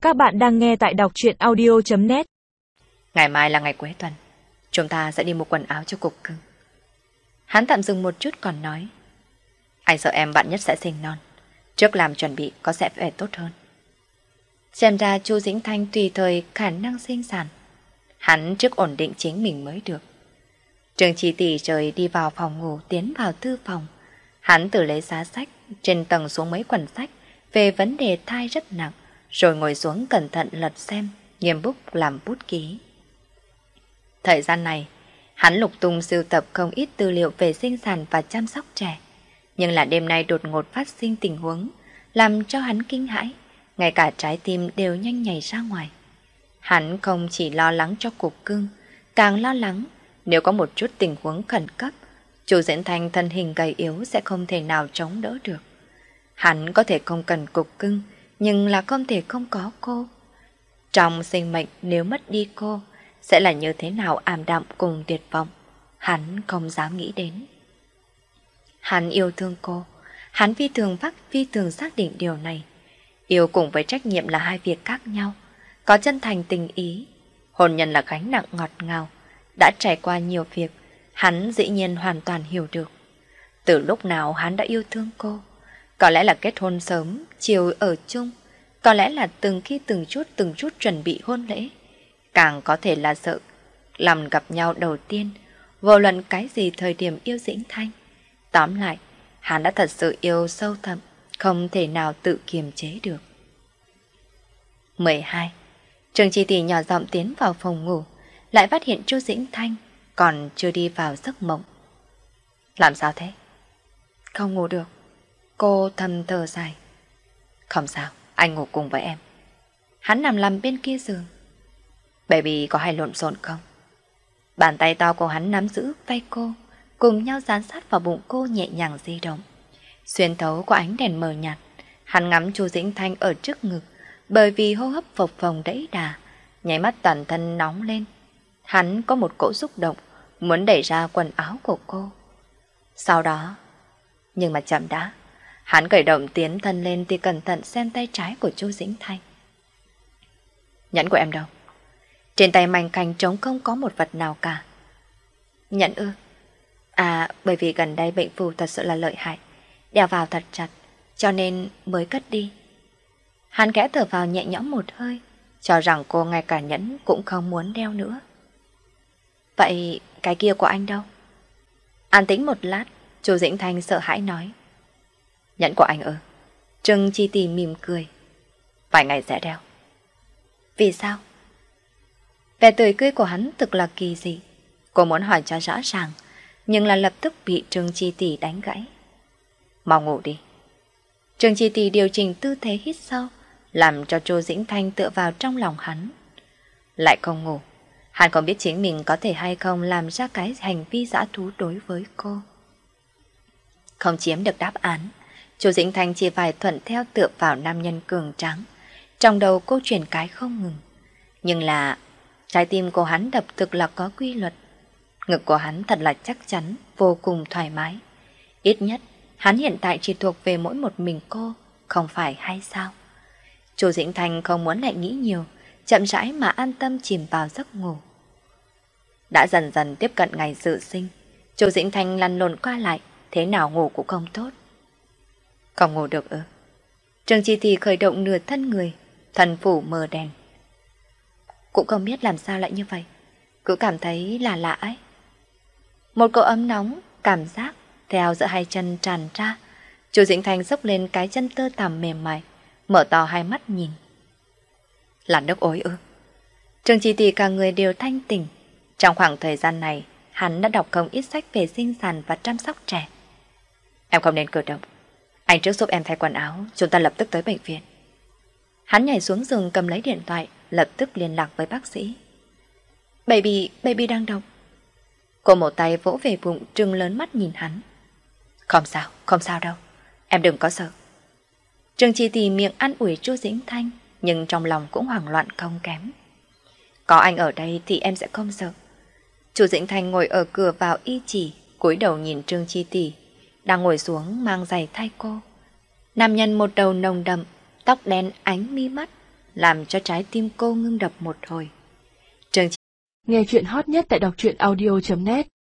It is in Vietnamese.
Các bạn đang nghe tại đọc truyện audio.net. Ngày mai là ngày cuối tuần, chúng ta sẽ đi mua quần áo cho cục cưng. Hắn tạm dừng một chút còn nói, anh sợ em bạn nhất sẽ sinh non, trước làm chuẩn bị có sẽ phải tốt hơn. Xem ra Chu Dĩnh Thanh tùy thời khả năng sinh sản, hắn trước ổn định chính mình mới được. Trương Chi Tỷ trời đi vào phòng ngủ, tiến vào thư phòng. Hắn tự lấy giá sách, trên tầng xuống mấy quyển sách về vấn đề thai rất nặng, rồi ngồi xuống cẩn thận lật xem, nghiêm bút làm bút ký. Thời gian này, hắn lục tung sưu tập không ít tư liệu về sinh sản và chăm sóc trẻ. Nhưng là đêm nay đột ngột phát sinh tình huống, làm cho hắn kinh hãi, ngay cả trái tim đều nhanh nhảy ra ngoài. Hắn không chỉ lo lắng cho cục cưng, càng lo lắng nếu có một chút tình huống khẩn cấp, Chu Diễn Thanh thân hình gầy yếu sẽ không thể nào chống đỡ được. Hắn có thể không cần cục cưng, nhưng là không thể không có cô. Trong sinh mệnh nếu mất đi cô, sẽ là như thế nào ảm đạm cùng tuyệt vọng, hắn không dám nghĩ đến. Hắn yêu thương cô, hắn phi thường xác định điều này. Yêu cùng với trách nhiệm là hai việc khác nhau, có chân thành tình ý. Hôn nhân là gánh nặng ngọt ngào, đã trải qua nhiều việc, hắn dĩ nhiên hoàn toàn hiểu được. Từ lúc nào hắn đã yêu thương cô, có lẽ là kết hôn sớm, chiều ở chung, có lẽ là từng chút chuẩn bị hôn lễ, càng có thể là sợ làm gặp nhau đầu tiên, vô luận cái gì thời điểm yêu Dĩnh Thanh. Tóm lại, hắn đã thật sự yêu sâu thẳm, không thể nào tự kiềm chế được. 12. Trương Chi Tỷ nhỏ giọng tiến vào phòng ngủ, lại phát hiện Chu Dĩnh Thanh còn chưa đi vào giấc mộng. Làm sao thế? Không ngủ được. Cô thầm thở dài. Không sao, anh ngủ cùng với em. Hắn nằm lầm bên kia giường. Baby có hay lộn xộn không? Bàn tay to của hắn nắm giữ tay cô, cùng nhau dán sát vào bụng cô nhẹ nhàng di động. Xuyên thấu qua ánh đèn mờ nhạt, hắn ngắm Chu Dĩnh Thanh ở trước ngực, bởi vì hô hấp phập phồng đẫy đà, nháy mắt toàn thân nóng lên. Hắn có một cỗ xúc động, muốn đẩy ra quần áo của cô. Sau đó, nhưng mà chậm đã, hắn cởi động tiến thân lên thì cẩn thận xem tay trái của Chu Dĩnh Thanh. Nhẫn của em đâu? Trên tay mảnh khảnh trống không có một vật nào cả. Nhẫn ư? À, bởi vì gần đây bệnh phù thật sự là lợi hại, đeo vào thật chặt, cho nên mới cất đi. Hắn khẽ thở vào nhẹ nhõm một hơi, cho rằng cô ngay cả nhẫn cũng không muốn đeo nữa. Vậy cái kia của anh đâu? An tĩnh một lát, Chu Dĩnh Thanh sợ hãi nói. Nhẫn của anh ư? Trương Chi Tỷ mỉm cười. Vài ngày sẽ đeo. Vì sao? Vẻ tươi cười của hắn thực là kỳ dị. Cô muốn hỏi cho rõ ràng, nhưng là lập tức bị Trương Chi Tỷ đánh gãy. Mau ngủ đi. Trương Chi Tỷ điều chỉnh tư thế hít sâu, làm cho Chu Dĩnh Thanh tựa vào trong lòng hắn. Lại không ngủ, hắn không biết chính mình có thể hay không làm ra cái hành vi dã thú đối với cô. Không chiếm được đáp án, Chu Dĩnh Thanh chỉ phải thuận theo tựa vào nam nhân cường tráng. Trong đầu cô chuyển cái không ngừng. Nhưng là trái tim của hắn đập thực là có quy luật. Ngực của hắn thật là chắc chắn, vô cùng thoải mái. Ít nhất, hắn hiện tại chỉ thuộc về mỗi một mình cô, không phải hay sao? Chu Dĩnh Thanh không muốn lại nghĩ nhiều, chậm rãi mà an tâm chìm vào giấc ngủ. Đã dần dần tiếp cận ngày dự sinh, Chu Dĩnh Thanh lăn lộn qua lại, thế nào ngủ cũng không tốt. Không ngủ được ư? Trương Chi Tỷ khởi động nửa thân người, thần phủ mờ đèn. Cũng không biết làm sao lại như vậy, cứ cảm thấy là lạ ấy. Một cỗ ấm nóng, cảm giác theo giữa hai chân tràn ra. Chu Dĩnh Thanh xốc lên cái chân tơ tằm mềm mại, mở to hai mắt nhìn. Là nước ối ư? Trương Chi Tỷ cả người đều thanh tỉnh. Trong khoảng thời gian này, hắn đã đọc không ít sách về sinh sản và chăm sóc trẻ. Em không nên cử động. Anh trước giúp em thay quần áo, chúng ta lập tức tới bệnh viện. Hắn nhảy xuống giường cầm lấy điện thoại, lập tức liên lạc với bác sĩ. Baby đang động. Cô một tay vỗ về bụng, trừng lớn mắt nhìn hắn. Không sao đâu, em đừng có sợ. Trương Chi Tỷ miệng an ủi Chu Dĩnh Thanh, nhưng trong lòng cũng hoảng loạn không kém. Có anh ở đây thì em sẽ không sợ. Chu Dĩnh Thanh ngồi ở cửa vào y chỉ, cúi đầu nhìn Trương Chi Tỷ, đang ngồi xuống mang giày thay cô. Nam nhân một đầu nồng đậm, tóc đen ánh mi mắt, làm cho trái tim cô ngưng đập một hồi. Nghe chuyện hot nhất tại đọc truyện audio.net